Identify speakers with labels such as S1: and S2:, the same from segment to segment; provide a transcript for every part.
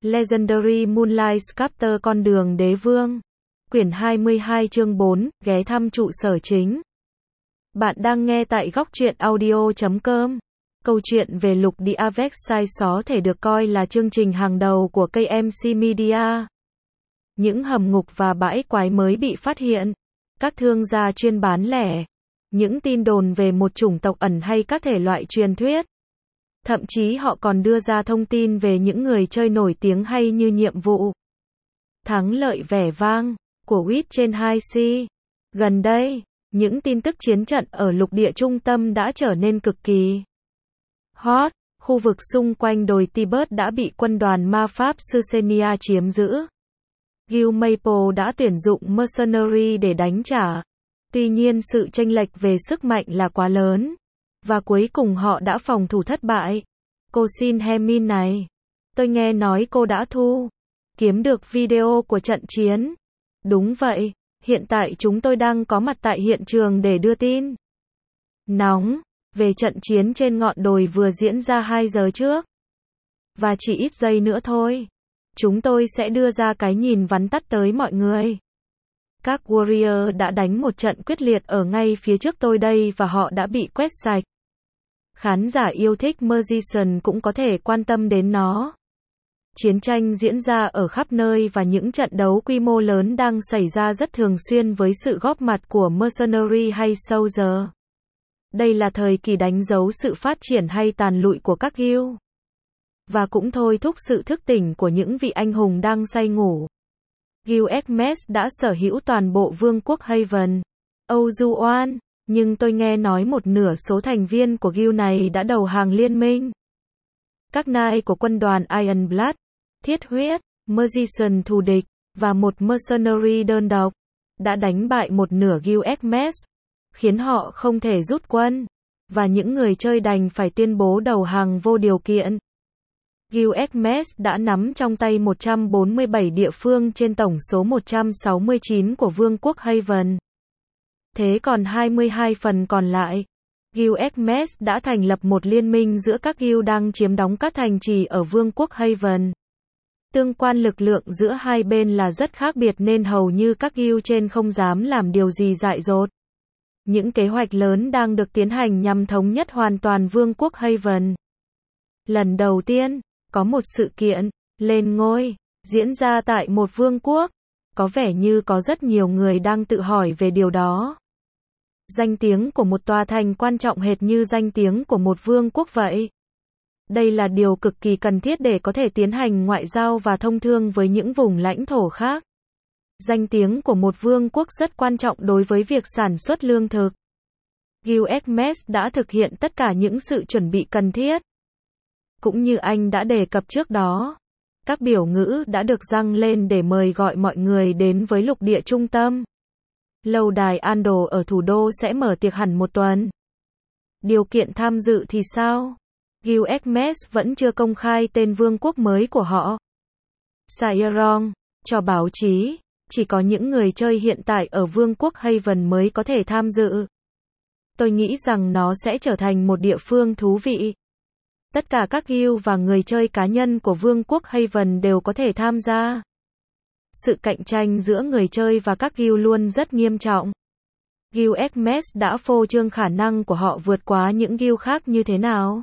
S1: Legendary Moonlight Sculptor Con đường đế vương. Quyển 22 chương 4, ghé thăm trụ sở chính. Bạn đang nghe tại góc truyện audio.com. Câu chuyện về lục địa Versailles có thể được coi là chương trình hàng đầu của KMC Media. Những hầm ngục và bãi quái mới bị phát hiện. Các thương gia chuyên bán lẻ. Những tin đồn về một chủng tộc ẩn hay các thể loại truyền thuyết. Thậm chí họ còn đưa ra thông tin về những người chơi nổi tiếng hay như nhiệm vụ thắng lợi vẻ vang của Wit trên 2C. Gần đây, những tin tức chiến trận ở lục địa trung tâm đã trở nên cực kỳ hot. Khu vực xung quanh đồi Tibet đã bị quân đoàn ma pháp Sucenia chiếm giữ. Guild Maple đã tuyển dụng mercenary để đánh trả. Tuy nhiên sự chênh lệch về sức mạnh là quá lớn. Và cuối cùng họ đã phòng thủ thất bại. Cô xin Hemin này. Tôi nghe nói cô đã kiếm được video của trận chiến. Đúng vậy, hiện tại chúng tôi đang có mặt tại hiện trường để đưa tin nóng về trận chiến trên ngọn đồi vừa diễn ra 2 giờ trước. Và chỉ ít giây nữa thôi, chúng tôi sẽ đưa ra cái nhìn vắn tắt tới mọi người. Các Warrior đã đánh một trận quyết liệt ở ngay phía trước tôi đây và họ đã bị quét sạch. Khán giả yêu thích Magician cũng có thể quan tâm đến nó. Chiến tranh diễn ra ở khắp nơi và những trận đấu quy mô lớn đang xảy ra rất thường xuyên với sự góp mặt của mercenary hay soldier. Đây là thời kỳ đánh dấu sự phát triển hay tàn lụi của các guild. Và cũng thôi thúc sự thức tỉnh của những vị anh hùng đang say ngủ. Guild Hermes đã sở hữu toàn bộ vương quốc Haven, Ozuan, nhưng tôi nghe nói một nửa số thành viên của guild này đã đầu hàng liên minh. Các knight của quân đoàn Ironblood, thiết huyết, Magician thù địch, và một mercenary đơn độc, đã đánh bại một nửa guild Hermes, khiến họ không thể rút quân, và những người chơi đành phải tuyên bố đầu hàng vô điều kiện. Guild Hermes đã nắm trong tay 147 địa phương trên tổng số 169 của Vương quốc Haven. Thế còn 22 phần còn lại, Guild Hermes đã thành lập một liên minh giữa các guild đang chiếm đóng các thành trì ở Vương quốc Haven. Tương quan lực lượng giữa hai bên là rất khác biệt nên hầu như các guild trên không dám làm điều gì dại dột. Những kế hoạch lớn đang được tiến hành nhằm thống nhất hoàn toàn Vương quốc Haven. Lần đầu tiên, có một sự kiện lên ngôi diễn ra tại một vương quốc. Có vẻ như có rất nhiều người đang tự hỏi về điều đó. Danh tiếng của một tòa thành quan trọng hệt như danh tiếng của một vương quốc vậy. Đây là điều cực kỳ cần thiết để có thể tiến hành ngoại giao và thông thương với những vùng lãnh thổ khác. Danh tiếng của một vương quốc rất quan trọng đối với việc sản xuất lương thực. Guild Hermes đã thực hiện tất cả những sự chuẩn bị cần thiết. Cũng như anh đã đề cập trước đó, các biểu ngữ đã được dăng lên để mời gọi mọi người đến với lục địa trung tâm. Lâu đài Andor ở thủ đô sẽ mở tiệc hẳn một tuần. Điều kiện tham dự thì sao? Guild Hermes vẫn chưa công khai tên vương quốc mới của họ. Saeron, cho báo chí, chỉ có những người chơi hiện tại ở vương quốc Haven mới có thể tham dự. Tôi nghĩ rằng nó sẽ trở thành một địa phương thú vị. Tất cả các guild và người chơi cá nhân của Vương quốc Haven đều có thể tham gia. Sự cạnh tranh giữa người chơi và các guild luôn rất nghiêm trọng. Guild Hermes đã phô trương khả năng của họ vượt quá những guild khác như thế nào.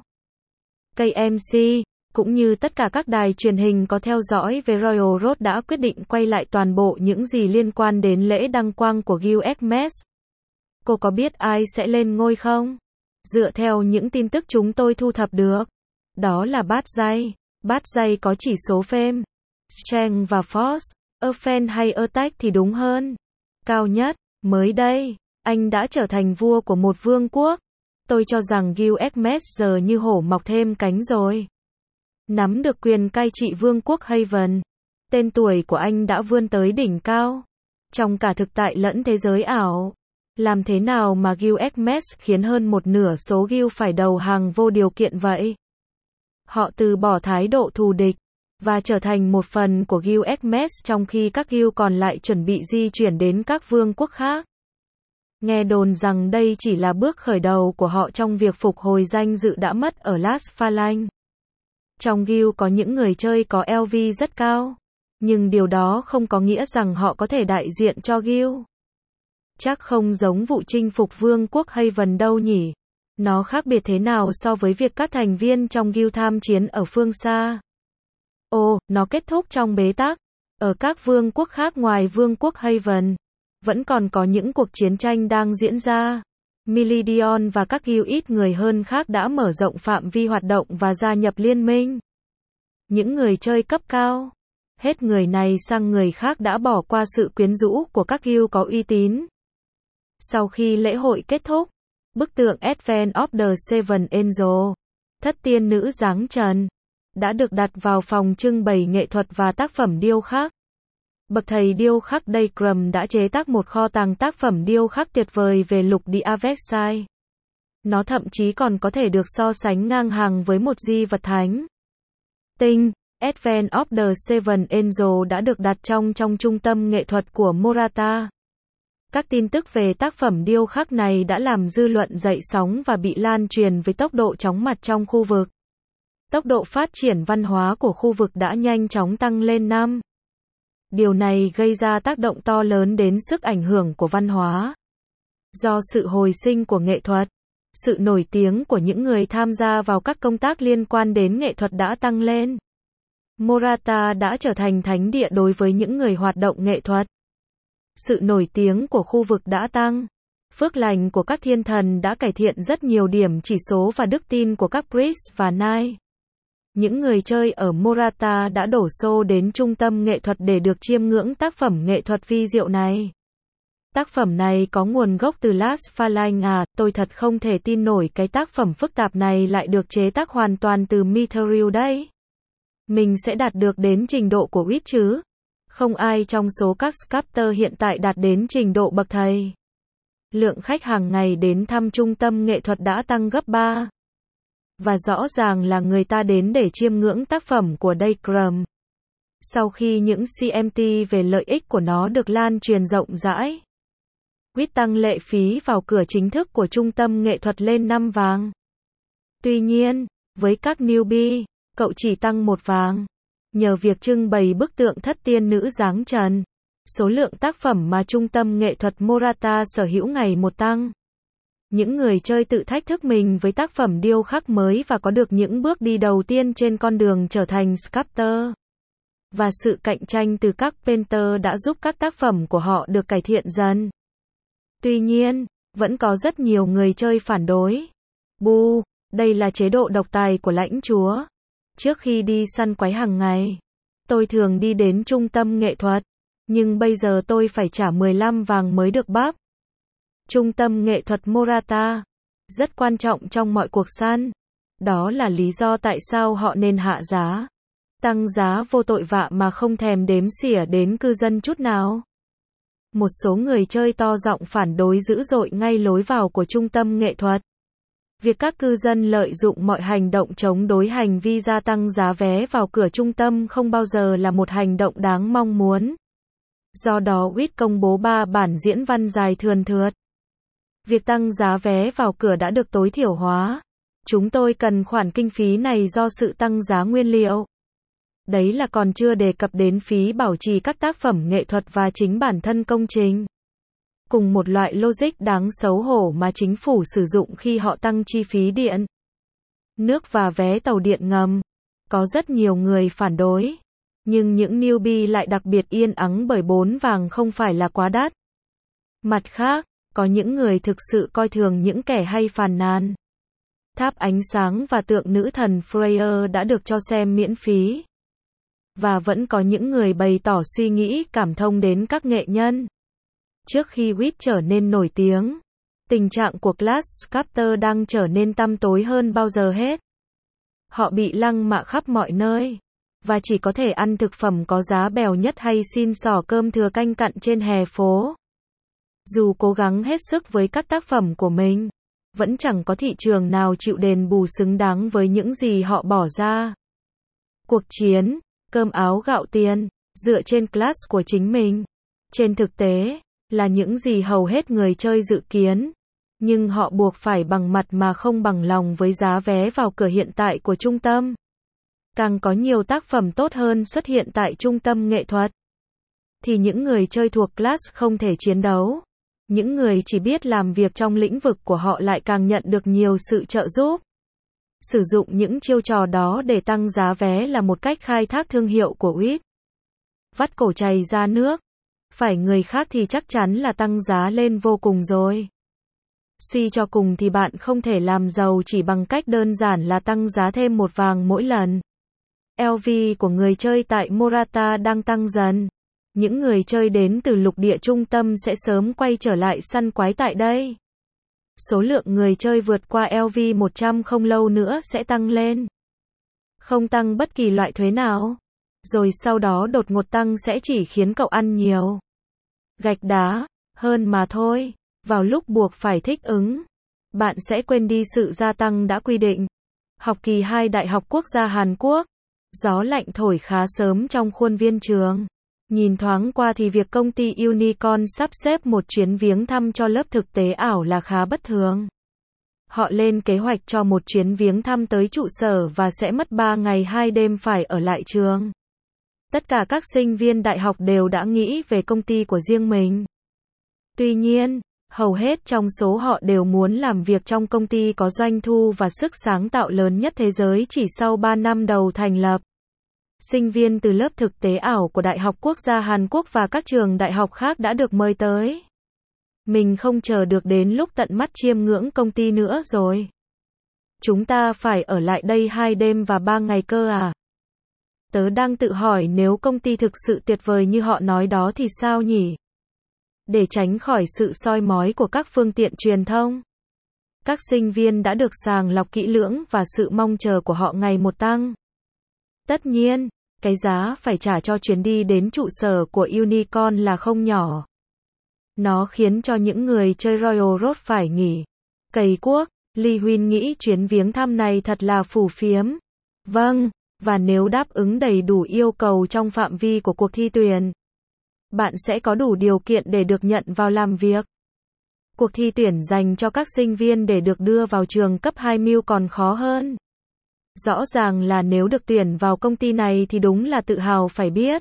S1: KMC, cũng như tất cả các đài truyền hình có theo dõi về Royal Road đã quyết định quay lại toàn bộ những gì liên quan đến lễ đăng quang của Guild Hermes. Cô có biết ai sẽ lên ngôi không? Dựa theo những tin tức chúng tôi thu thập được, đó là bát dây. Bát dây có chỉ số fame, strength và force, offense hay attack thì đúng hơn. Cao nhất, mới đây, anh đã trở thành vua của một vương quốc. Tôi cho rằng Guild Hermes giờ như hổ mọc thêm cánh rồi. Nắm được quyền cai trị vương quốc Haven. Tên tuổi của anh đã vươn tới đỉnh cao. Trong cả thực tại lẫn thế giới ảo. Làm thế nào mà Guild Hermes khiến hơn một nửa số guild phải đầu hàng vô điều kiện vậy? Họ từ bỏ thái độ thù địch và trở thành một phần của Guild Hermes trong khi các guild còn lại chuẩn bị di chuyển đến các vương quốc khác. Nghe đồn rằng đây chỉ là bước khởi đầu của họ trong việc phục hồi danh dự đã mất ở Las Phalanx. Trong guild có những người chơi có LV rất cao, nhưng điều đó không có nghĩa rằng họ có thể đại diện cho guild. Chắc không giống vụ chinh phục vương quốc Haven đâu nhỉ? Nó khác biệt thế nào so với việc các thành viên trong guild tham chiến ở phương xa? Ồ, nó kết thúc trong bế tắc. Ở các vương quốc khác ngoài vương quốc Haven, vẫn còn có những cuộc chiến tranh đang diễn ra. Meridian và các guild ít người hơn khác đã mở rộng phạm vi hoạt động và gia nhập liên minh. Những người chơi cấp cao, hết người này sang người khác đã bỏ qua sự quyến rũ của các guild có uy tín. Sau khi lễ hội kết thúc, bức tượng Advent of the Seven Angels, thất tiên nữ giáng trần, đã được đặt vào phòng trưng bày nghệ thuật và tác phẩm điêu khắc. Bậc thầy điêu khắc Daycrum đã chế tác một kho tàng tác phẩm điêu khắc tuyệt vời về lục địa Avexai. Nó thậm chí còn có thể được so sánh ngang hàng với một di vật thánh. Tinh, Advent of the Seven Angels đã được đặt trong trung tâm nghệ thuật của Morata. Các tin tức về tác phẩm điêu khắc này đã làm dư luận dậy sóng và bị lan truyền với tốc độ chóng mặt trong khu vực. Tốc độ phát triển văn hóa của khu vực đã nhanh chóng tăng lên năm. Điều này gây ra tác động to lớn đến sức ảnh hưởng của văn hóa. Do sự hồi sinh của nghệ thuật, sự nổi tiếng của những người tham gia vào các công tác liên quan đến nghệ thuật đã tăng lên. Morata đã trở thành thánh địa đối với những người hoạt động nghệ thuật. Sự nổi tiếng của khu vực đã tăng. Phước lành của các thiên thần đã cải thiện rất nhiều điểm chỉ số và đức tin của các priest và knight. Những người chơi ở Morata đã đổ xô đến trung tâm nghệ thuật để được chiêm ngưỡng tác phẩm nghệ thuật vi diệu này. Tác phẩm này có nguồn gốc từ Las Phalanx à, tôi thật không thể tin nổi cái tác phẩm phức tạp này lại được chế tác hoàn toàn từ Mithril đấy. Mình sẽ đạt được đến trình độ của Wit chứ? Không ai trong số các sculptor hiện tại đạt đến trình độ bậc thầy. Lượng khách hàng ngày đến thăm trung tâm nghệ thuật đã tăng gấp 3. Và rõ ràng là người ta đến để chiêm ngưỡng tác phẩm của Daycrum. Sau khi những CMT về lợi ích của nó được lan truyền rộng rãi, quyết tăng lệ phí vào cửa chính thức của trung tâm nghệ thuật lên 5 vàng. Tuy nhiên, với các newbie, cậu chỉ tăng 1 vàng. Nhờ việc trưng bày bức tượng thất tiên nữ giáng trần, số lượng tác phẩm mà trung tâm nghệ thuật Morata sở hữu ngày một tăng. Những người chơi tự thách thức mình với tác phẩm điêu khắc mới và có được những bước đi đầu tiên trên con đường trở thành sculptor. Và sự cạnh tranh từ các painter đã giúp các tác phẩm của họ được cải thiện dần. Tuy nhiên, vẫn có rất nhiều người chơi phản đối. Bu, đây là chế độ độc tài của lãnh chúa. Trước khi đi săn quái hàng ngày, tôi thường đi đến trung tâm nghệ thuật, nhưng bây giờ tôi phải trả 15 vàng mới được bắp. Trung tâm nghệ thuật Morata rất quan trọng trong mọi cuộc săn. Đó là lý do tại sao họ nên hạ giá, tăng giá vô tội vạ mà không thèm đếm xỉa đến cư dân chút nào. Một số người chơi to giọng phản đối dữ dội ngay lối vào của trung tâm nghệ thuật. Việc các cư dân lợi dụng mọi hành động chống đối hành vi gia tăng giá vé vào cửa trung tâm không bao giờ là một hành động đáng mong muốn. Do đó Wit công bố 3 bản diễn văn dài thườn thượt. Việc tăng giá vé vào cửa đã được tối thiểu hóa. Chúng tôi cần khoản kinh phí này do sự tăng giá nguyên liệu. Đấy là còn chưa đề cập đến phí bảo trì các tác phẩm nghệ thuật và chính bản thân công trình. Cùng một loại logic đáng xấu hổ mà chính phủ sử dụng khi họ tăng chi phí điện, nước và vé tàu điện ngầm. Có rất nhiều người phản đối. Nhưng những newbie lại đặc biệt yên ắng bởi 4 vàng không phải là quá đắt. Mặt khác, có những người thực sự coi thường những kẻ hay phàn nàn. Tháp ánh sáng và tượng nữ thần Freya đã được cho xem miễn phí. Và vẫn có những người bày tỏ suy nghĩ cảm thông đến các nghệ nhân. Trước khi Wit trở nên nổi tiếng, tình trạng của class sculptor đang trở nên tăm tối hơn bao giờ hết. Họ bị lăng mạ khắp mọi nơi, và chỉ có thể ăn thực phẩm có giá bèo nhất hay xin xỏ cơm thừa canh cặn trên hè phố. Dù cố gắng hết sức với các tác phẩm của mình, vẫn chẳng có thị trường nào chịu đền bù xứng đáng với những gì họ bỏ ra. Cuộc chiến, cơm áo gạo tiền, dựa trên class của chính mình, trên thực tế, là những gì hầu hết người chơi dự kiến. Nhưng họ buộc phải bằng mặt mà không bằng lòng với giá vé vào cửa hiện tại của trung tâm. càng có nhiều tác phẩm tốt hơn xuất hiện tại trung tâm nghệ thuật, thì những người chơi thuộc class không thể chiến đấu. Những người chỉ biết làm việc trong lĩnh vực của họ lại càng nhận được nhiều sự trợ giúp. Sử dụng những chiêu trò đó để tăng giá vé là một cách khai thác thương hiệu của UIT. Vắt cổ chày ra nước. Phải người khác thì chắc chắn là tăng giá lên vô cùng rồi. Suy cho cùng thì bạn không thể làm giàu chỉ bằng cách đơn giản là tăng giá thêm một vàng mỗi lần. LV của người chơi tại Morata đang tăng dần. Những người chơi đến từ lục địa trung tâm sẽ sớm quay trở lại săn quái tại đây. Số lượng người chơi vượt qua LV 100 không lâu nữa sẽ tăng lên. Không tăng bất kỳ loại thuế nào. Rồi sau đó đột ngột tăng sẽ chỉ khiến cậu ăn nhiều gạch đá hơn mà thôi. Vào lúc buộc phải thích ứng, bạn sẽ quên đi sự gia tăng đã quy định. Học kỳ 2 Đại học Quốc gia Hàn Quốc. Gió lạnh thổi khá sớm trong khuôn viên trường. Nhìn thoáng qua thì việc công ty Unicorn sắp xếp một chuyến viếng thăm cho lớp thực tế ảo là khá bất thường. Họ lên kế hoạch cho một chuyến viếng thăm tới trụ sở và sẽ mất 3 ngày 2 đêm phải ở lại trường. Tất cả các sinh viên đại học đều đã nghĩ về công ty của riêng mình. Tuy nhiên, hầu hết trong số họ đều muốn làm việc trong công ty có doanh thu và sức sáng tạo lớn nhất thế giới chỉ sau 3 năm đầu thành lập. Sinh viên từ lớp thực tế ảo của Đại học Quốc gia Hàn Quốc và các trường đại học khác đã được mời tới. Mình không chờ được đến lúc tận mắt chiêm ngưỡng công ty nữa rồi. Chúng ta phải ở lại đây 2 đêm và 3 ngày cơ à? Tớ đang tự hỏi nếu công ty thực sự tuyệt vời như họ nói đó thì sao nhỉ? Để tránh khỏi sự soi mói của các phương tiện truyền thông, các sinh viên đã được sàng lọc kỹ lưỡng và sự mong chờ của họ ngày một tăng. Tất nhiên, cái giá phải trả cho chuyến đi đến trụ sở của Unicorn là không nhỏ. Nó khiến cho những người chơi Royal Road phải nghỉ. Cày cuốc, Lee Huynh nghĩ chuyến viếng thăm này thật là phù phiếm. Vâng, và nếu đáp ứng đầy đủ yêu cầu trong phạm vi của cuộc thi tuyển, bạn sẽ có đủ điều kiện để được nhận vào làm việc. Cuộc thi tuyển dành cho các sinh viên để được đưa vào trường cấp 2 MIL còn khó hơn. Rõ ràng là nếu được tuyển vào công ty này thì đúng là tự hào phải biết.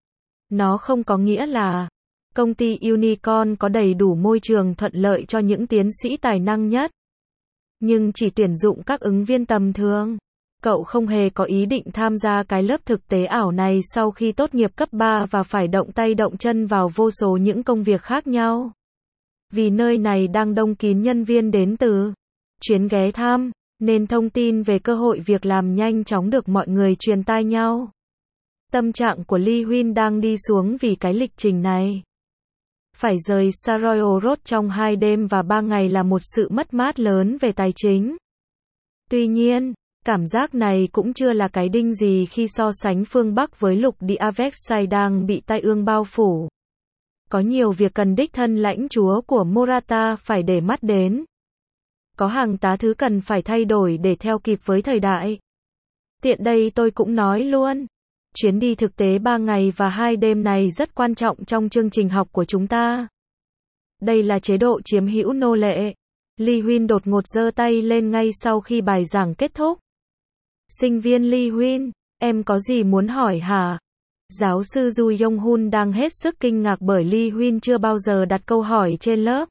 S1: Nó không có nghĩa là công ty Unicorn có đầy đủ môi trường thuận lợi cho những tiến sĩ tài năng nhất, nhưng chỉ tuyển dụng các ứng viên tầm thường. Cậu không hề có ý định tham gia cái lớp thực tế ảo này sau khi tốt nghiệp cấp 3 và phải động tay động chân vào vô số những công việc khác nhau. Vì nơi này đang đông kín nhân viên đến từ chuyến ghé thăm, nên thông tin về cơ hội việc làm nhanh chóng được mọi người truyền tai nhau. Tâm trạng của Lee Huynh đang đi xuống vì cái lịch trình này. Phải rời xa Royal Road trong 2 đêm và 3 ngày là một sự mất mát lớn về tài chính. Tuy nhiên, cảm giác này cũng chưa là cái đinh gì khi so sánh phương Bắc với lục địa Avexai đang bị tai ương bao phủ. Có nhiều việc cần đích thân lãnh chúa của Morata phải để mắt đến. Có hàng tá thứ cần phải thay đổi để theo kịp với thời đại. Tiện đây tôi cũng nói luôn. Chuyến đi thực tế 3 ngày và 2 đêm này rất quan trọng trong chương trình học của chúng ta. Đây là chế độ chiếm hữu nô lệ. Lee Huynh đột ngột giơ tay lên ngay sau khi bài giảng kết thúc. Sinh viên Lee Huynh, em có gì muốn hỏi hả? Giáo sư Ju Yong-hun đang hết sức kinh ngạc bởi Lee Huynh chưa bao giờ đặt câu hỏi trên lớp.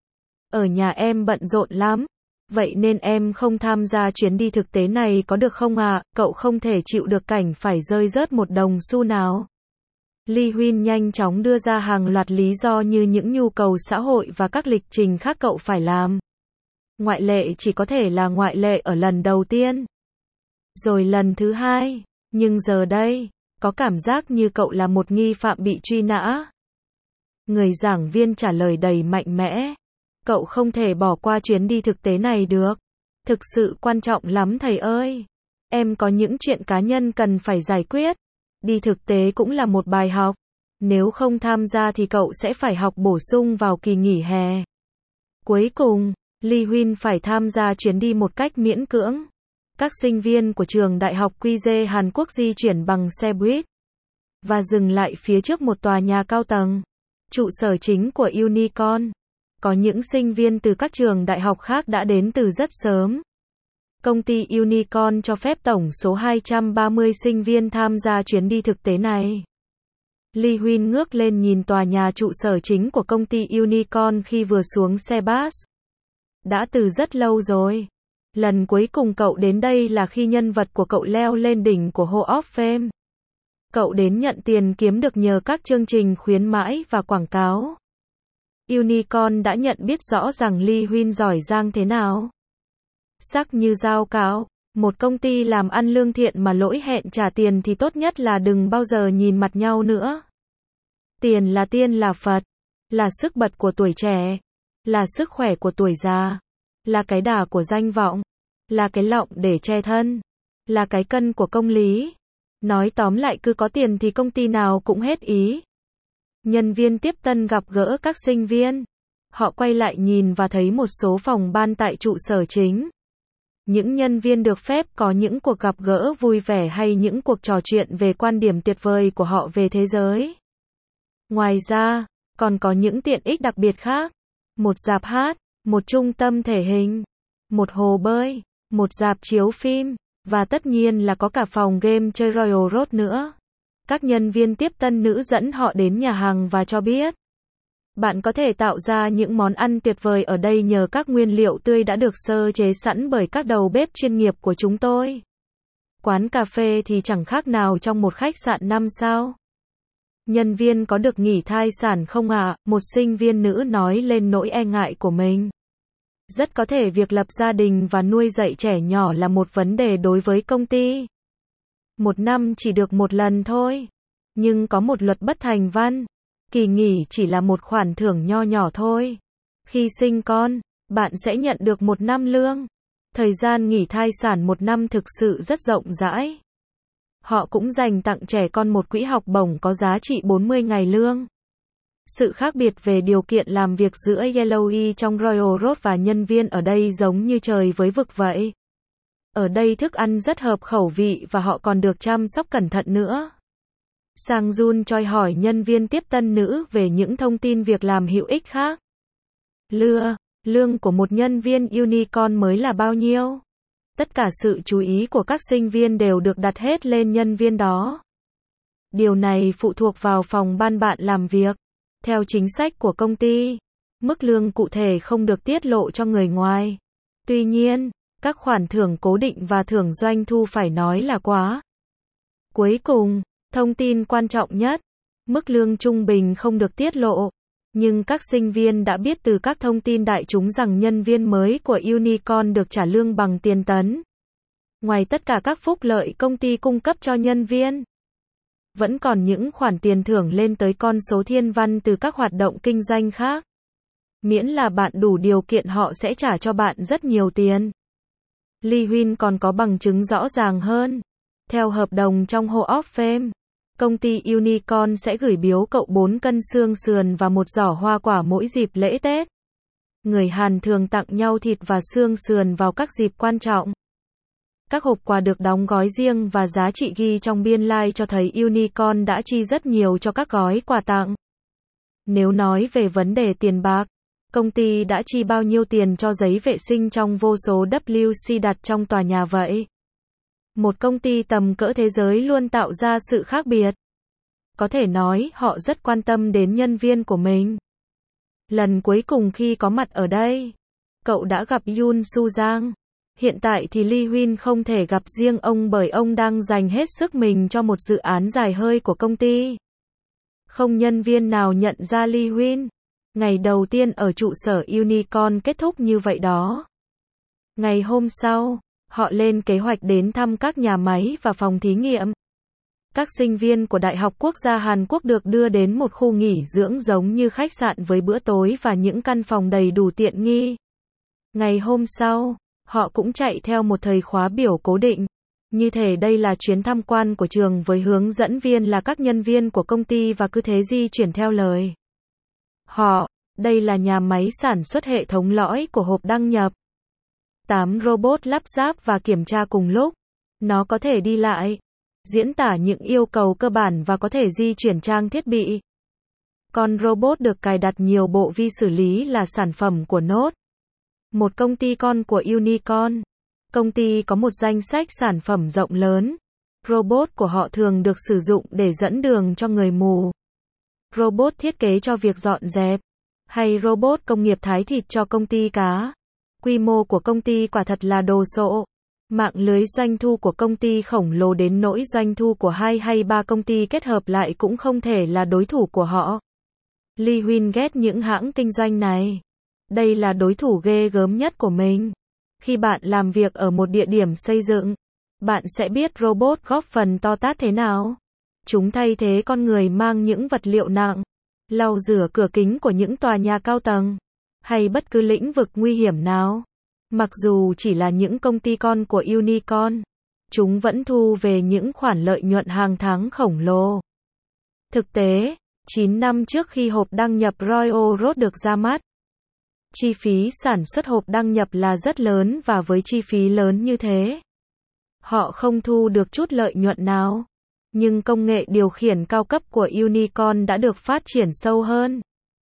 S1: Ở nhà em bận rộn lắm, vậy nên em không tham gia chuyến đi thực tế này có được không ạ? Cậu không thể chịu được cảnh phải rơi rớt một đồng xu nào. Lee Huynh nhanh chóng đưa ra hàng loạt lý do như những nhu cầu xã hội và các lịch trình khác cậu phải làm. Ngoại lệ chỉ có thể là ngoại lệ ở lần đầu tiên, rồi lần thứ hai, nhưng giờ đây, có cảm giác như cậu là một nghi phạm bị truy nã. Người giảng viên trả lời đầy mạnh mẽ. Cậu không thể bỏ qua chuyến đi thực tế này được. Thực sự quan trọng lắm thầy ơi. Em có những chuyện cá nhân cần phải giải quyết. Đi thực tế cũng là một bài học. Nếu không tham gia thì cậu sẽ phải học bổ sung vào kỳ nghỉ hè. Cuối cùng, Lee Huynh phải tham gia chuyến đi một cách miễn cưỡng. Các sinh viên của trường Đại học QJ Hàn Quốc di chuyển bằng xe buýt và dừng lại phía trước một tòa nhà cao tầng, trụ sở chính của Unicorn. Có những sinh viên từ các trường đại học khác đã đến từ rất sớm. Công ty Unicorn cho phép tổng số 230 sinh viên tham gia chuyến đi thực tế này. Lee Huynh ngước lên nhìn tòa nhà trụ sở chính của công ty Unicorn khi vừa xuống xe bus. Đã từ rất lâu rồi. Lần cuối cùng cậu đến đây là khi nhân vật của cậu leo lên đỉnh của Hall of Fame. Cậu đến nhận tiền kiếm được nhờ các chương trình khuyến mãi và quảng cáo. Unicorn đã nhận biết rõ rằng Lee Huynh giỏi giang thế nào. Sắc như dao cáo, một công ty làm ăn lương thiện mà lỗi hẹn trả tiền thì tốt nhất là đừng bao giờ nhìn mặt nhau nữa. Tiền là tiên là Phật, là sức bật của tuổi trẻ, là sức khỏe của tuổi già, là cái đà của danh vọng, là cái lọng để che thân, là cái cân của công lý. Nói tóm lại cứ có tiền thì công ty nào cũng hết ý. Nhân viên tiếp tân gặp gỡ các sinh viên. Họ quay lại nhìn và thấy một số phòng ban tại trụ sở chính. Những nhân viên được phép có những cuộc gặp gỡ vui vẻ hay những cuộc trò chuyện về quan điểm tuyệt vời của họ về thế giới. Ngoài ra, còn có những tiện ích đặc biệt khác. Một rạp hát, một trung tâm thể hình, một hồ bơi, một rạp chiếu phim, và tất nhiên là có cả phòng game chơi Royal Road nữa. Các nhân viên tiếp tân nữ dẫn họ đến nhà hàng và cho biết. Bạn có thể tạo ra những món ăn tuyệt vời ở đây nhờ các nguyên liệu tươi đã được sơ chế sẵn bởi các đầu bếp chuyên nghiệp của chúng tôi. Quán cà phê thì chẳng khác nào trong một khách sạn 5 sao. Nhân viên có được nghỉ thai sản không ạ? Một sinh viên nữ nói lên nỗi e ngại của mình. Rất có thể việc lập gia đình và nuôi dạy trẻ nhỏ là một vấn đề đối với công ty. Một năm chỉ được một lần thôi. Nhưng có một luật bất thành văn. Kỳ nghỉ chỉ là một khoản thưởng nho nhỏ thôi. Khi sinh con, bạn sẽ nhận được 1 năm lương. Thời gian nghỉ thai sản 1 năm thực sự rất rộng rãi. Họ cũng dành tặng trẻ con một quỹ học bổng có giá trị 40 ngày lương. Sự khác biệt về điều kiện làm việc giữa Yellowkey trong Royal Road và nhân viên ở đây giống như trời với vực vậy. Ở đây thức ăn rất hợp khẩu vị và họ còn được chăm sóc cẩn thận nữa. Sang Jun Choi hỏi nhân viên tiếp tân nữ về những thông tin việc làm hữu ích khác. Lương của một nhân viên Unicorn mới là bao nhiêu? Tất cả sự chú ý của các sinh viên đều được đặt hết lên nhân viên đó. Điều này phụ thuộc vào phòng ban bạn làm việc. Theo chính sách của công ty, mức lương cụ thể không được tiết lộ cho người ngoài. Tuy nhiên, các khoản thưởng cố định và thưởng doanh thu phải nói là quá. Cuối cùng, thông tin quan trọng nhất, mức lương trung bình không được tiết lộ. Nhưng các sinh viên đã biết từ các thông tin đại chúng rằng nhân viên mới của Unicorn được trả lương bằng tiền tấn. Ngoài tất cả các phúc lợi công ty cung cấp cho nhân viên, vẫn còn những khoản tiền thưởng lên tới con số thiên văn từ các hoạt động kinh doanh khác. Miễn là bạn đủ điều kiện họ sẽ trả cho bạn rất nhiều tiền. Lee Huynh còn có bằng chứng rõ ràng hơn. Theo hợp đồng trong Hall of Fame, công ty Unicorn sẽ gửi biếu cậu 4 cân xương sườn và một giỏ hoa quả mỗi dịp lễ Tết. Người Hàn thường tặng nhau thịt và xương sườn vào các dịp quan trọng. Các hộp quà được đóng gói riêng và giá trị ghi trong biên lai cho thấy Unicorn đã chi rất nhiều cho các gói quà tặng. Nếu nói về vấn đề tiền bạc, công ty đã chi bao nhiêu tiền cho giấy vệ sinh trong vô số WC đặt trong tòa nhà vậy? Một công ty tầm cỡ thế giới luôn tạo ra sự khác biệt. Có thể nói họ rất quan tâm đến nhân viên của mình. Lần cuối cùng khi có mặt ở đây, cậu đã gặp Yoon Soo Jang. Hiện tại thì Lee Huynh không thể gặp riêng ông bởi ông đang dành hết sức mình cho một dự án dài hơi của công ty. Không nhân viên nào nhận ra Lee Huynh. Ngày đầu tiên ở trụ sở Unicorn kết thúc như vậy đó. Ngày hôm sau, họ lên kế hoạch đến thăm các nhà máy và phòng thí nghiệm. Các sinh viên của Đại học Quốc gia Hàn Quốc được đưa đến một khu nghỉ dưỡng giống như khách sạn với bữa tối và những căn phòng đầy đủ tiện nghi. Ngày hôm sau, họ cũng chạy theo một thời khóa biểu cố định. Như thể đây là chuyến tham quan của trường với hướng dẫn viên là các nhân viên của công ty và cứ thế di chuyển theo lời họ. Đây là nhà máy sản xuất hệ thống lõi của hộp đăng nhập. 8 robot lắp ráp và kiểm tra cùng lúc. Nó có thể đi lại, diễn tả những yêu cầu cơ bản và có thể di chuyển trang thiết bị. Con robot được cài đặt nhiều bộ vi xử lý là sản phẩm của Node, một công ty con của Unicorn. Công ty có một danh sách sản phẩm rộng lớn. Robot của họ thường được sử dụng để dẫn đường cho người mù. Robot thiết kế cho việc dọn dẹp. Hay robot công nghiệp thái thịt cho công ty cá. Quy mô của công ty quả thật là đồ sộ. Mạng lưới doanh thu của công ty khổng lồ đến nỗi doanh thu của 2 hay 3 công ty kết hợp lại cũng không thể là đối thủ của họ. Lee Huynh ghét những hãng kinh doanh này. Đây là đối thủ ghê gớm nhất của mình. Khi bạn làm việc ở một địa điểm xây dựng, bạn sẽ biết robot góp phần to tát thế nào. Chúng thay thế con người mang những vật liệu nặng, lau rửa cửa kính của những tòa nhà cao tầng, hay bất cứ lĩnh vực nguy hiểm nào. Mặc dù chỉ là những công ty con của Unicorn, chúng vẫn thu về những khoản lợi nhuận hàng tháng khổng lồ. Thực tế, 9 năm trước khi hộp đăng nhập Royal Road được ra mắt, chi phí sản xuất hộp đăng nhập là rất lớn và với chi phí lớn như thế, họ không thu được chút lợi nhuận nào. Nhưng công nghệ điều khiển cao cấp của Unicorn đã được phát triển sâu hơn.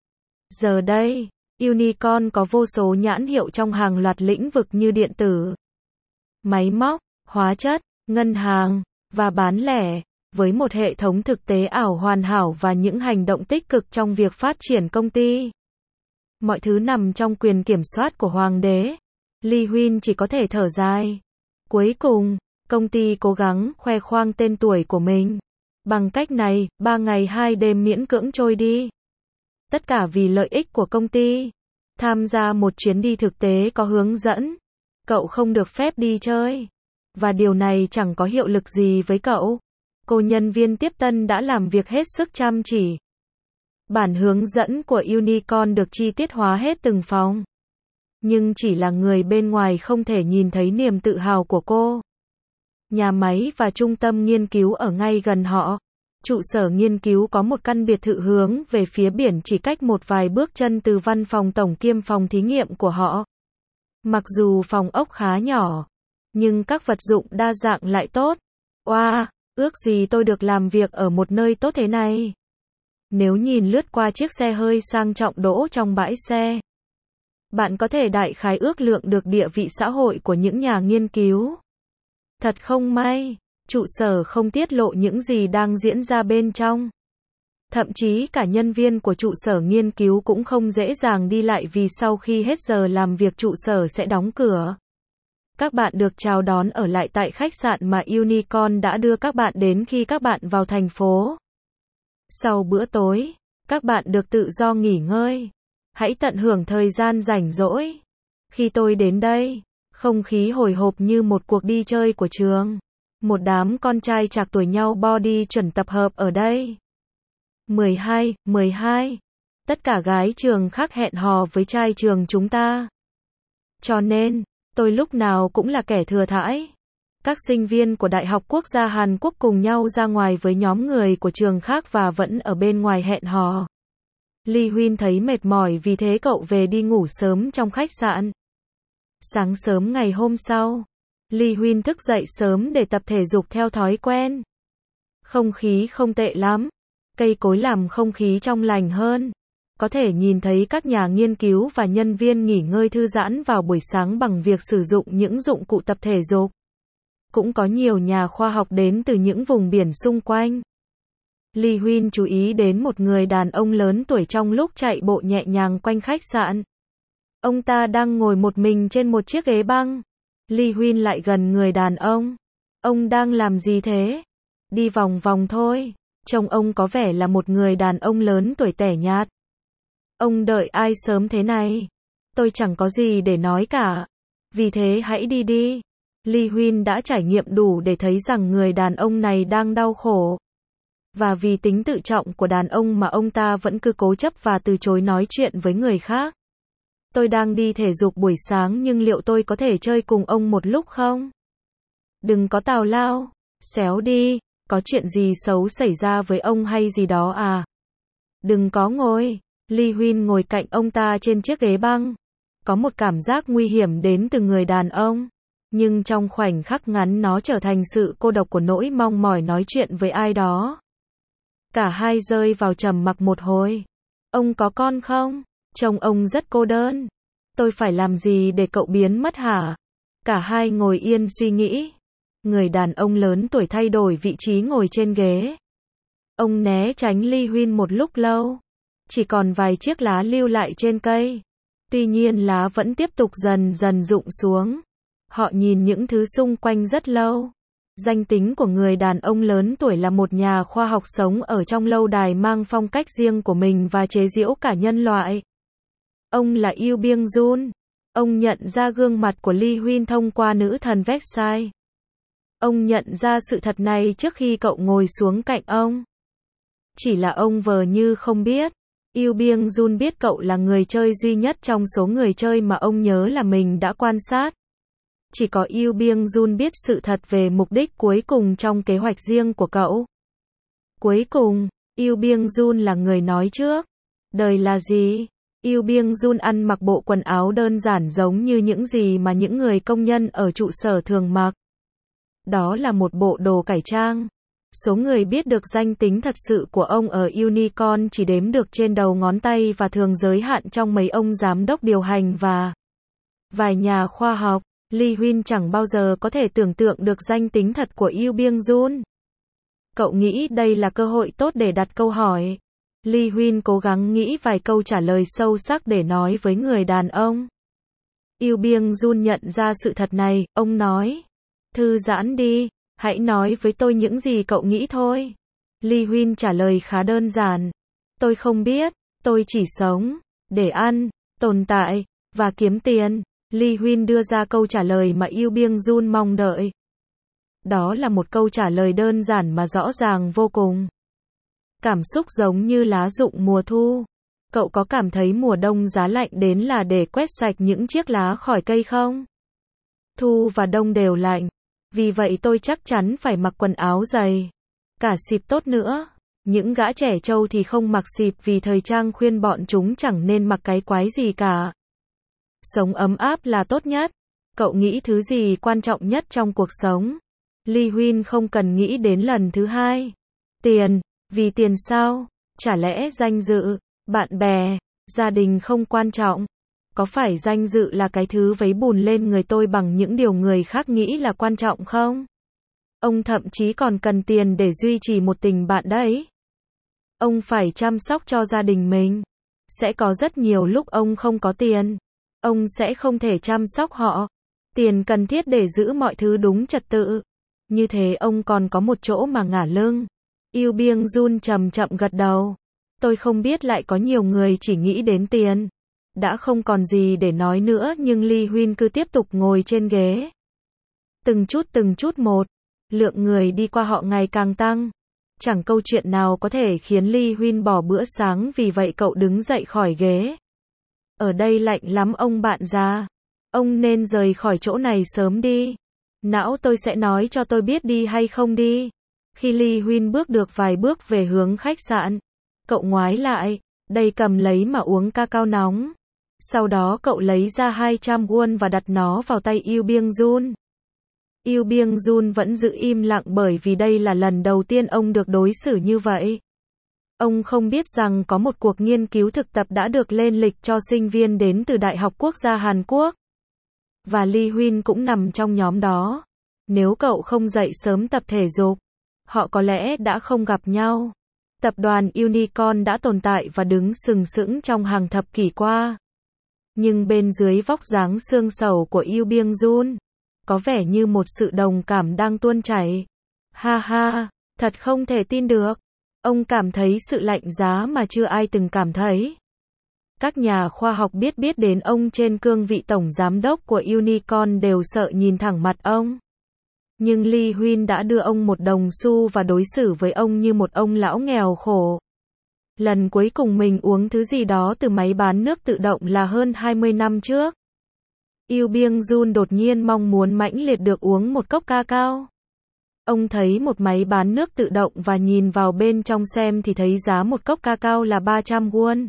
S1: Giờ đây, Unicorn có vô số nhãn hiệu trong hàng loạt lĩnh vực như điện tử, máy móc, hóa chất, ngân hàng, và bán lẻ, với một hệ thống thực tế ảo hoàn hảo và những hành động tích cực trong việc phát triển công ty. Mọi thứ nằm trong quyền kiểm soát của hoàng đế. Lee Huynh chỉ có thể thở dài. Cuối cùng, công ty cố gắng khoe khoang tên tuổi của mình. Bằng cách này, 3 ngày 2 đêm miễn cưỡng trôi đi. Tất cả vì lợi ích của công ty. Tham gia một chuyến đi thực tế có hướng dẫn. Cậu không được phép đi chơi. Và điều này chẳng có hiệu lực gì với cậu. Cô nhân viên tiếp tân đã làm việc hết sức chăm chỉ. Bản hướng dẫn của Unicorn được chi tiết hóa hết từng phòng. Nhưng chỉ là người bên ngoài không thể nhìn thấy niềm tự hào của cô. Nhà máy và trung tâm nghiên cứu ở ngay gần họ. Trụ sở nghiên cứu có một căn biệt thự hướng về phía biển chỉ cách một vài bước chân từ văn phòng tổng kiêm phòng thí nghiệm của họ. Mặc dù phòng ốc khá nhỏ, nhưng các vật dụng đa dạng lại tốt. Oa, ước gì tôi được làm việc ở một nơi tốt thế này. Nếu nhìn lướt qua chiếc xe hơi sang trọng đỗ trong bãi xe, bạn có thể đại khái ước lượng được địa vị xã hội của những nhà nghiên cứu. Thật không may, trụ sở không tiết lộ những gì đang diễn ra bên trong. Thậm chí cả nhân viên của trụ sở nghiên cứu cũng không dễ dàng đi lại vì sau khi hết giờ làm việc trụ sở sẽ đóng cửa. Các bạn được chào đón ở lại tại khách sạn mà Unicorn đã đưa các bạn đến khi các bạn vào thành phố. Sau bữa tối, các bạn được tự do nghỉ ngơi. Hãy tận hưởng thời gian rảnh rỗi. Khi tôi đến đây, không khí hồi hộp như một cuộc đi chơi của trường. Một đám con trai trạc tuổi nhau body chuẩn tập hợp ở đây. 12. Tất cả gái trường khác hẹn hò với trai trường chúng ta. Cho nên, tôi lúc nào cũng là kẻ thừa thãi. Các sinh viên của Đại học Quốc gia Hàn Quốc cùng nhau ra ngoài với nhóm người của trường khác và vẫn ở bên ngoài hẹn hò. Lee Huynh thấy mệt mỏi vì thế cậu về đi ngủ sớm trong khách sạn. Sáng sớm ngày hôm sau, Lee Huynh thức dậy sớm để tập thể dục theo thói quen. Không khí không tệ lắm. Cây cối làm không khí trong lành hơn. Có thể nhìn thấy các nhà nghiên cứu và nhân viên nghỉ ngơi thư giãn vào buổi sáng bằng việc sử dụng những dụng cụ tập thể dục. Cũng có nhiều nhà khoa học đến từ những vùng biển xung quanh. Lee Huynh chú ý đến một người đàn ông lớn tuổi trong lúc chạy bộ nhẹ nhàng quanh khách sạn. Ông ta đang ngồi một mình trên một chiếc ghế băng. Lee Huynh lại gần người đàn ông. Ông đang làm gì thế? Đi vòng vòng thôi. Trông ông có vẻ là một người đàn ông lớn tuổi tẻ nhạt. Ông đợi ai sớm thế này? Tôi chẳng có gì để nói cả. Vì thế hãy đi đi. Lee Huynh đã trải nghiệm đủ để thấy rằng người đàn ông này đang đau khổ. Và vì tính tự trọng của đàn ông mà ông ta vẫn cứ cố chấp và từ chối nói chuyện với người khác. Tôi đang đi thể dục buổi sáng nhưng liệu tôi có thể chơi cùng ông một lúc không? Đừng có tào lao. Xéo đi. Có chuyện gì xấu xảy ra với ông hay gì đó à? Đừng có ngồi. Lee Huynh ngồi cạnh ông ta trên chiếc ghế băng. Có một cảm giác nguy hiểm đến từ người đàn ông. Nhưng trong khoảnh khắc ngắn nó trở thành sự cô độc của nỗi mong mỏi nói chuyện với ai đó. Cả hai rơi vào trầm mặc một hồi. Ông có con không? Trông ông rất cô đơn. Tôi phải làm gì để cậu biến mất hả? Cả hai ngồi yên suy nghĩ. Người đàn ông lớn tuổi thay đổi vị trí ngồi trên ghế. Ông né tránh Ly Huyên một lúc lâu. Chỉ còn vài chiếc lá lưu lại trên cây. Tuy nhiên lá vẫn tiếp tục dần dần rụng xuống. Họ nhìn những thứ xung quanh rất lâu. Danh tính của người đàn ông lớn tuổi là một nhà khoa học sống ở trong lâu đài mang phong cách riêng của mình và chế giễu cả nhân loại. Ông là Yu Byung Jun. Ông nhận ra gương mặt của Ly Huyên thông qua nữ thần Versailles. Ông nhận ra sự thật này trước khi cậu ngồi xuống cạnh ông. Chỉ là ông vờ như không biết. Yu Byung Jun biết cậu là người chơi duy nhất trong số người chơi mà ông nhớ là mình đã quan sát. Chỉ có Yu Byung Jun biết sự thật về mục đích cuối cùng trong kế hoạch riêng của cậu. Cuối cùng, Yu Byung Jun là người nói trước. Đời là gì? Yu Byung Jun ăn mặc bộ quần áo đơn giản giống như những gì mà những người công nhân ở trụ sở thường mặc. Đó là một bộ đồ cải trang. Số người biết được danh tính thật sự của ông ở Unicorn chỉ đếm được trên đầu ngón tay và thường giới hạn trong mấy ông giám đốc điều hành và vài nhà khoa học. Ly Huyên chẳng bao giờ có thể tưởng tượng được danh tính thật của Yu Byung Jun. Cậu nghĩ đây là cơ hội tốt để đặt câu hỏi. Ly Huyên cố gắng nghĩ vài câu trả lời sâu sắc để nói với người đàn ông. Yu Byung Jun nhận ra sự thật này, ông nói. Thư giãn đi, hãy nói với tôi những gì cậu nghĩ thôi. Ly Huyên trả lời khá đơn giản. Tôi không biết, tôi chỉ sống, để ăn, tồn tại, và kiếm tiền. Ly Huyên đưa ra câu trả lời mà Yu Byung Jun mong đợi. Đó là một câu trả lời đơn giản mà rõ ràng vô cùng. Cảm xúc giống như lá rụng mùa thu. Cậu có cảm thấy mùa đông giá lạnh đến là để quét sạch những chiếc lá khỏi cây không? Thu và đông đều lạnh. Vì vậy tôi chắc chắn phải mặc quần áo dày. Cả xịp tốt nữa. Những gã trẻ trâu thì không mặc xịp vì thời trang khuyên bọn chúng chẳng nên mặc cái quái gì cả. Sống ấm áp là tốt nhất. Cậu nghĩ thứ gì quan trọng nhất trong cuộc sống? Ly Huyên không cần nghĩ đến lần thứ hai. Tiền. Vì tiền sao? Chả lẽ danh dự, bạn bè, gia đình không quan trọng? Có phải danh dự là cái thứ vấy bùn lên người tôi bằng những điều người khác nghĩ là quan trọng không? Ông thậm chí còn cần tiền để duy trì một tình bạn đấy. Ông phải chăm sóc cho gia đình mình. Sẽ có rất nhiều lúc ông không có tiền. Ông sẽ không thể chăm sóc họ. Tiền cần thiết để giữ mọi thứ đúng trật tự. Như thế ông còn có một chỗ mà ngả lưng. Yu Byung Jun chậm chậm gật đầu. Tôi không biết lại có nhiều người chỉ nghĩ đến tiền. Đã không còn gì để nói nữa nhưng Ly Huyên cứ tiếp tục ngồi trên ghế. Từng chút một, lượng người đi qua họ ngày càng tăng. Chẳng câu chuyện nào có thể khiến Ly Huyên bỏ bữa sáng vì vậy cậu đứng dậy khỏi ghế. Ở đây lạnh lắm ông bạn già. Ông nên rời khỏi chỗ này sớm đi. Não tôi sẽ nói cho tôi biết đi hay không đi. Khi Ly Huyên bước được vài bước về hướng khách sạn, cậu ngoái lại, đây cầm lấy mà uống cacao nóng. Sau đó cậu lấy ra 200 won và đặt nó vào tay Yu Byung Jun. Yu Byung Jun vẫn giữ im lặng bởi vì đây là lần đầu tiên ông được đối xử như vậy. Ông không biết rằng có một cuộc nghiên cứu thực tập đã được lên lịch cho sinh viên đến từ Đại học Quốc gia Hàn Quốc. Và Ly Huyên cũng nằm trong nhóm đó. Nếu cậu không dậy sớm tập thể dục, họ có lẽ đã không gặp nhau. Tập đoàn Unicorn đã tồn tại và đứng sừng sững trong hàng thập kỷ qua. Nhưng bên dưới vóc dáng xương xẩu của Yu Byung Jun, có vẻ như một sự đồng cảm đang tuôn chảy. Ha ha, thật không thể tin được. Ông cảm thấy sự lạnh giá mà chưa ai từng cảm thấy. Các nhà khoa học biết đến ông trên cương vị tổng giám đốc của Unicorn đều sợ nhìn thẳng mặt ông. Nhưng Ly Huyên đã đưa ông một đồng xu và đối xử với ông như một ông lão nghèo khổ. Lần cuối cùng mình uống thứ gì đó từ máy bán nước tự động là hơn 20 năm trước. Yu Byung Jun đột nhiên mong muốn mãnh liệt được uống một cốc cacao. Ông thấy một máy bán nước tự động và nhìn vào bên trong xem thì thấy giá một cốc cacao là 300 won.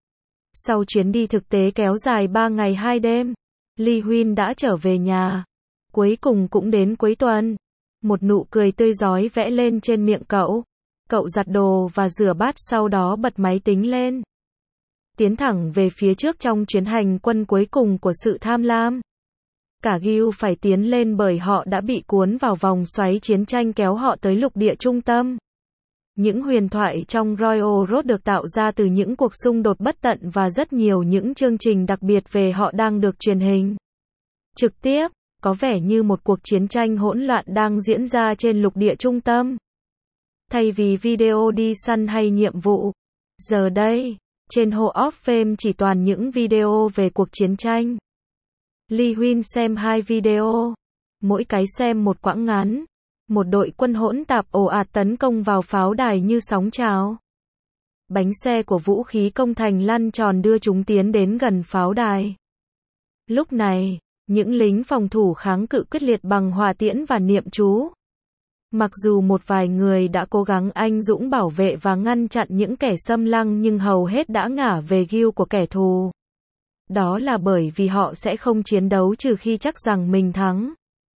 S1: Sau chuyến đi thực tế kéo dài 3 ngày 2 đêm, Ly Huyên đã trở về nhà. Cuối cùng cũng đến cuối tuần. Một nụ cười tươi rói vẽ lên trên miệng cậu. Cậu giặt đồ và rửa bát sau đó bật máy tính lên. Tiến thẳng về phía trước trong chuyến hành quân cuối cùng của sự tham lam. cả Gil phải tiến lên bởi họ đã bị cuốn vào vòng xoáy chiến tranh kéo họ tới lục địa trung tâm. Những huyền thoại trong Royal Road được tạo ra từ những cuộc xung đột bất tận và rất nhiều những chương trình đặc biệt về họ đang được truyền hình trực tiếp, có vẻ như một cuộc chiến tranh hỗn loạn đang diễn ra trên lục địa trung tâm. Thay vì video đi săn hay nhiệm vụ, giờ đây, trên Hall of Fame chỉ toàn những video về cuộc chiến tranh. Lee Huynh xem 2 video, mỗi cái xem một quãng ngắn. Một đội quân hỗn tạp ồ ạt tấn công vào pháo đài như sóng trào. Bánh xe của vũ khí công thành lăn tròn đưa chúng tiến đến gần pháo đài. Lúc này, những lính phòng thủ kháng cự quyết liệt bằng hỏa tiễn và niệm chú. Mặc dù một vài người đã cố gắng anh dũng bảo vệ và ngăn chặn những kẻ xâm lăng nhưng hầu hết đã ngả về Gil của kẻ thù. Đó là bởi vì họ sẽ không chiến đấu trừ khi chắc rằng mình thắng.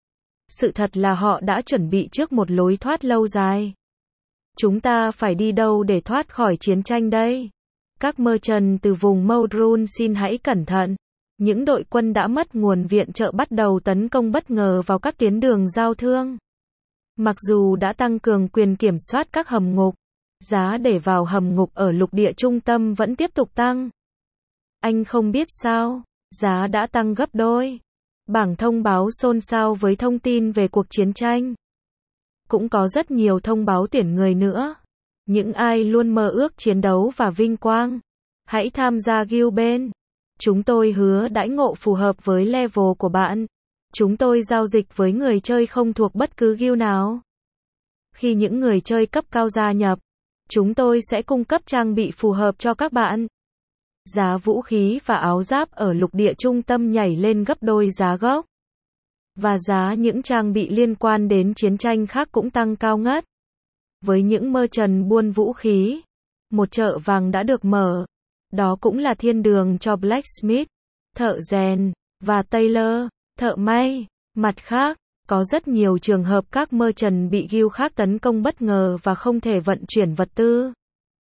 S1: Sự thật là họ đã chuẩn bị trước một lối thoát lâu dài. Chúng ta phải đi đâu để thoát khỏi chiến tranh đây? Các merchant từ vùng Modrun xin hãy cẩn thận. Những đội quân đã mất nguồn viện trợ bắt đầu tấn công bất ngờ vào các tuyến đường giao thương. Mặc dù đã tăng cường quyền kiểm soát các hầm ngục, giá để vào hầm ngục ở lục địa trung tâm vẫn tiếp tục tăng. Anh không biết sao, giá đã tăng gấp đôi. Bảng thông báo xôn xao với thông tin về cuộc chiến tranh. Cũng có rất nhiều thông báo tuyển người nữa. Những ai luôn mơ ước chiến đấu và vinh quang, hãy tham gia guild bên. Chúng tôi hứa đãi ngộ phù hợp với level của bạn. Chúng tôi giao dịch với người chơi không thuộc bất cứ guild nào. Khi những người chơi cấp cao gia nhập, chúng tôi sẽ cung cấp trang bị phù hợp cho các bạn. Giá vũ khí và áo giáp ở lục địa trung tâm nhảy lên gấp đôi giá gốc. Và giá những trang bị liên quan đến chiến tranh khác cũng tăng cao ngất. Với những merchant buôn vũ khí, một chợ vàng đã được mở. Đó cũng là thiên đường cho blacksmith, thợ rèn, và tailor, thợ may. Mặt khác, có rất nhiều trường hợp các merchant bị guild khác tấn công bất ngờ và không thể vận chuyển vật tư.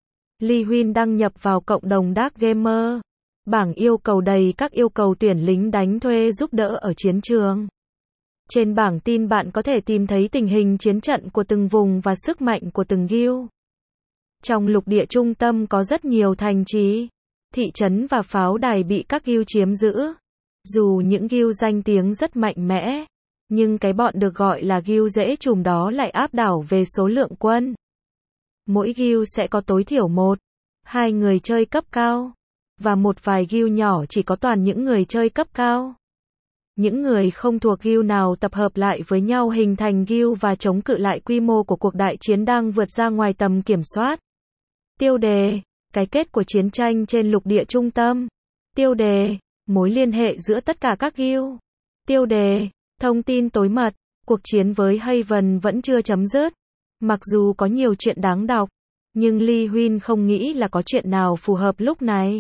S1: Lee Huynh đăng nhập vào cộng đồng Dark Gamer. Bảng yêu cầu đầy các yêu cầu tuyển lính đánh thuê giúp đỡ ở chiến trường. Trên bảng tin bạn có thể tìm thấy tình hình chiến trận của từng vùng và sức mạnh của từng guild. Trong lục địa trung tâm có rất nhiều thành trì, thị trấn và pháo đài bị các guild chiếm giữ. Dù những guild danh tiếng rất mạnh mẽ, nhưng cái bọn được gọi là guild dễ trùm đó lại áp đảo về số lượng quân. Mỗi guild sẽ có tối thiểu 1-2 người chơi cấp cao, và một vài guild nhỏ chỉ có toàn những người chơi cấp cao. Những người không thuộc guild nào tập hợp lại với nhau hình thành guild và chống cự lại quy mô của cuộc đại chiến đang vượt ra ngoài tầm kiểm soát. Tiêu đề: cái kết của chiến tranh trên lục địa trung tâm. Tiêu đề: mối liên hệ giữa tất cả các guild. Tiêu đề: thông tin tối mật. Cuộc chiến với Haven vẫn chưa chấm dứt. Mặc dù có nhiều chuyện đáng đọc, nhưng Lee Huynh không nghĩ là có chuyện nào phù hợp lúc này.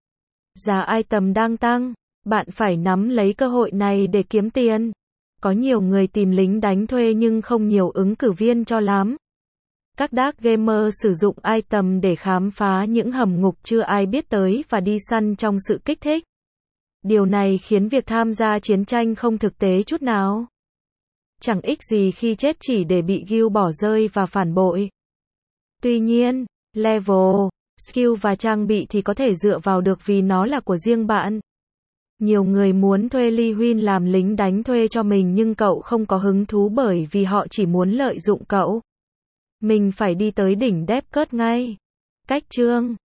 S1: Giá item đang tăng, bạn phải nắm lấy cơ hội này để kiếm tiền. Có nhiều người tìm lính đánh thuê nhưng không nhiều ứng cử viên cho lắm. Các Dark Gamer sử dụng item để khám phá những hầm ngục chưa ai biết tới và đi săn trong sự kích thích. Điều này khiến việc tham gia chiến tranh không thực tế chút nào. Chẳng ích gì khi chết chỉ để bị guild bỏ rơi và phản bội. Tuy nhiên, level, skill và trang bị thì có thể dựa vào được vì nó là của riêng bạn. Nhiều người muốn thuê Lee Huynh làm lính đánh thuê cho mình nhưng cậu không có hứng thú bởi vì họ chỉ muốn lợi dụng cậu. Mình phải đi tới đỉnh Depcut ngay. Cách chương